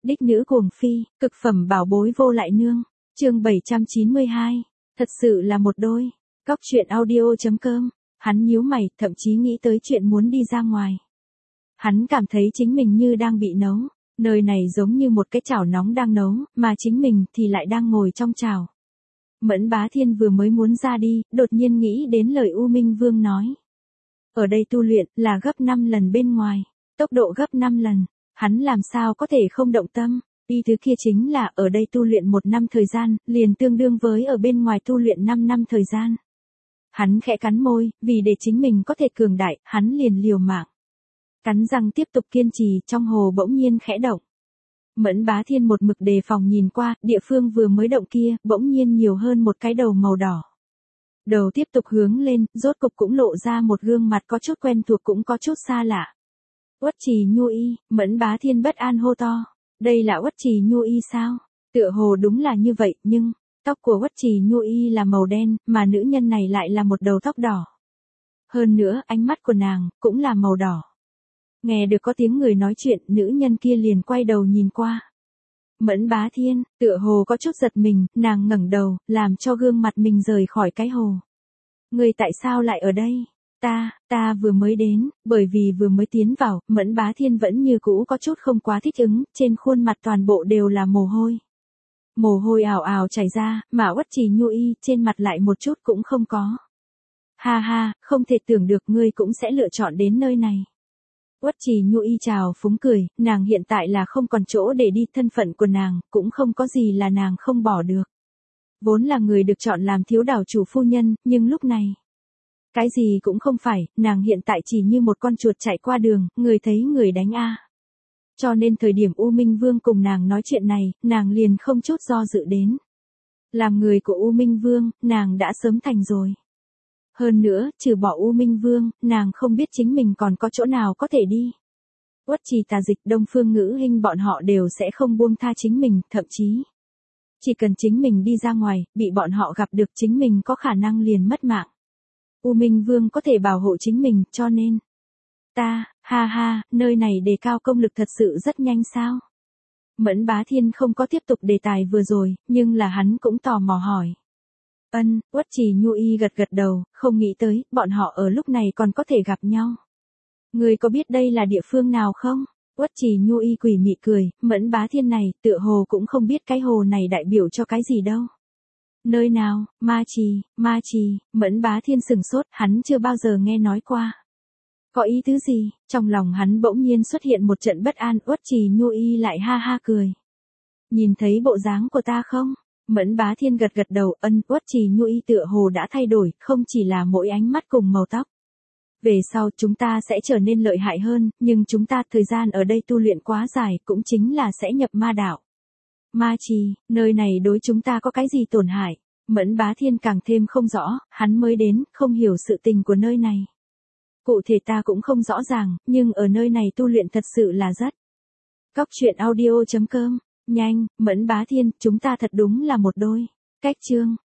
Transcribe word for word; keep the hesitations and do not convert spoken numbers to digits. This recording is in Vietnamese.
Đích nữ cuồng phi, cực phẩm bảo bối vô lại nương. Chương bảy trăm chín mươi hai. Thật sự là một đôi. Cóc truyện audio chấm com. Hắn nhíu mày, thậm chí nghĩ tới chuyện muốn đi ra ngoài. Hắn cảm thấy chính mình như đang bị nấu, nơi này giống như một cái chảo nóng đang nấu, mà chính mình thì lại đang ngồi trong chảo. Mẫn Bá Thiên vừa mới muốn ra đi, đột nhiên nghĩ đến lời U Minh Vương nói. Ở đây tu luyện là gấp năm lần bên ngoài, tốc độ gấp năm lần, hắn làm sao có thể không động tâm, ý thứ kia chính là ở đây tu luyện một năm thời gian, liền tương đương với ở bên ngoài tu luyện năm năm thời gian. Hắn khẽ cắn môi, vì để chính mình có thể cường đại, hắn liền liều mạng. Cắn răng tiếp tục kiên trì, trong hồ bỗng nhiên khẽ động. Mẫn Bá Thiên một mực đề phòng nhìn qua, địa phương vừa mới động kia, bỗng nhiên nhiều hơn một cái đầu màu đỏ. Đầu tiếp tục hướng lên, rốt cục cũng lộ ra một gương mặt có chút quen thuộc cũng có chút xa lạ. Uất Trì Nhu Y, Mẫn Bá Thiên bất an hô to. Đây là Uất Trì Nhu Y sao? Tựa hồ đúng là như vậy, nhưng, tóc của Uất Trì Nhu Y là màu đen, mà nữ nhân này lại là một đầu tóc đỏ. Hơn nữa, ánh mắt của nàng, cũng là màu đỏ. Nghe được có tiếng người nói chuyện, nữ nhân kia liền quay đầu nhìn qua. Mẫn Bá Thiên, tựa hồ có chút giật mình, nàng ngẩng đầu, làm cho gương mặt mình rời khỏi cái hồ. Người tại sao lại ở đây? Ta, ta vừa mới đến, bởi vì vừa mới tiến vào, Mẫn Bá Thiên vẫn như cũ có chút không quá thích ứng, trên khuôn mặt toàn bộ đều là mồ hôi. Mồ hôi ào ào chảy ra, mà Uất Trì Nhu Y trên mặt lại một chút cũng không có. Ha ha, không thể tưởng được ngươi cũng sẽ lựa chọn đến nơi này. Uất Trì Nhu Y chào phúng cười, nàng hiện tại là không còn chỗ để đi, thân phận của nàng, cũng không có gì là nàng không bỏ được. Vốn là người được chọn làm thiếu đảo chủ phu nhân, nhưng lúc này, cái gì cũng không phải, nàng hiện tại chỉ như một con chuột chạy qua đường, người thấy người đánh a. Cho nên thời điểm U Minh Vương cùng nàng nói chuyện này, nàng liền không chút do dự đến. Làm người của U Minh Vương, nàng đã sớm thành rồi. Hơn nữa, trừ bỏ U Minh Vương, nàng không biết chính mình còn có chỗ nào có thể đi. Uất Trì Tà Dịch, Đông Phương Ngữ Hinh bọn họ đều sẽ không buông tha chính mình, thậm chí chỉ cần chính mình đi ra ngoài, bị bọn họ gặp được chính mình có khả năng liền mất mạng. U Minh Vương có thể bảo hộ chính mình, cho nên ta, ha ha, nơi này đề cao công lực thật sự rất nhanh sao? Mẫn Bá Thiên không có tiếp tục đề tài vừa rồi, nhưng là hắn cũng tò mò hỏi. Ân, Uất Trì Nhu Y gật gật đầu, không nghĩ tới, bọn họ ở lúc này còn có thể gặp nhau. Người có biết đây là địa phương nào không? Uất Trì Nhu Y quỷ mị cười, Mẫn Bá Thiên này, tựa hồ cũng không biết cái hồ này đại biểu cho cái gì đâu. Nơi nào? Ma Trì, Ma Trì, Mẫn Bá Thiên sừng sốt, hắn chưa bao giờ nghe nói qua. Có ý tứ gì? Trong lòng hắn bỗng nhiên xuất hiện một trận bất an, Uất Trì Nhu Y lại ha ha cười. Nhìn thấy bộ dáng của ta không? Mẫn Bá Thiên gật gật đầu, ân, Uất Trì Nhu Y tựa hồ đã thay đổi, không chỉ là mỗi ánh mắt cùng màu tóc. Về sau chúng ta sẽ trở nên lợi hại hơn, nhưng chúng ta thời gian ở đây tu luyện quá dài, cũng chính là sẽ nhập ma đạo. Ma Trì, nơi này đối chúng ta có cái gì tổn hại? Mẫn Bá Thiên càng thêm không rõ, hắn mới đến, không hiểu sự tình của nơi này. Cụ thể ta cũng không rõ ràng, nhưng ở nơi này tu luyện thật sự là rất. Cóc truyện audio chấm com. Nhanh, Mẫn Bá Thiên, chúng ta thật đúng là một đôi. Cách chương.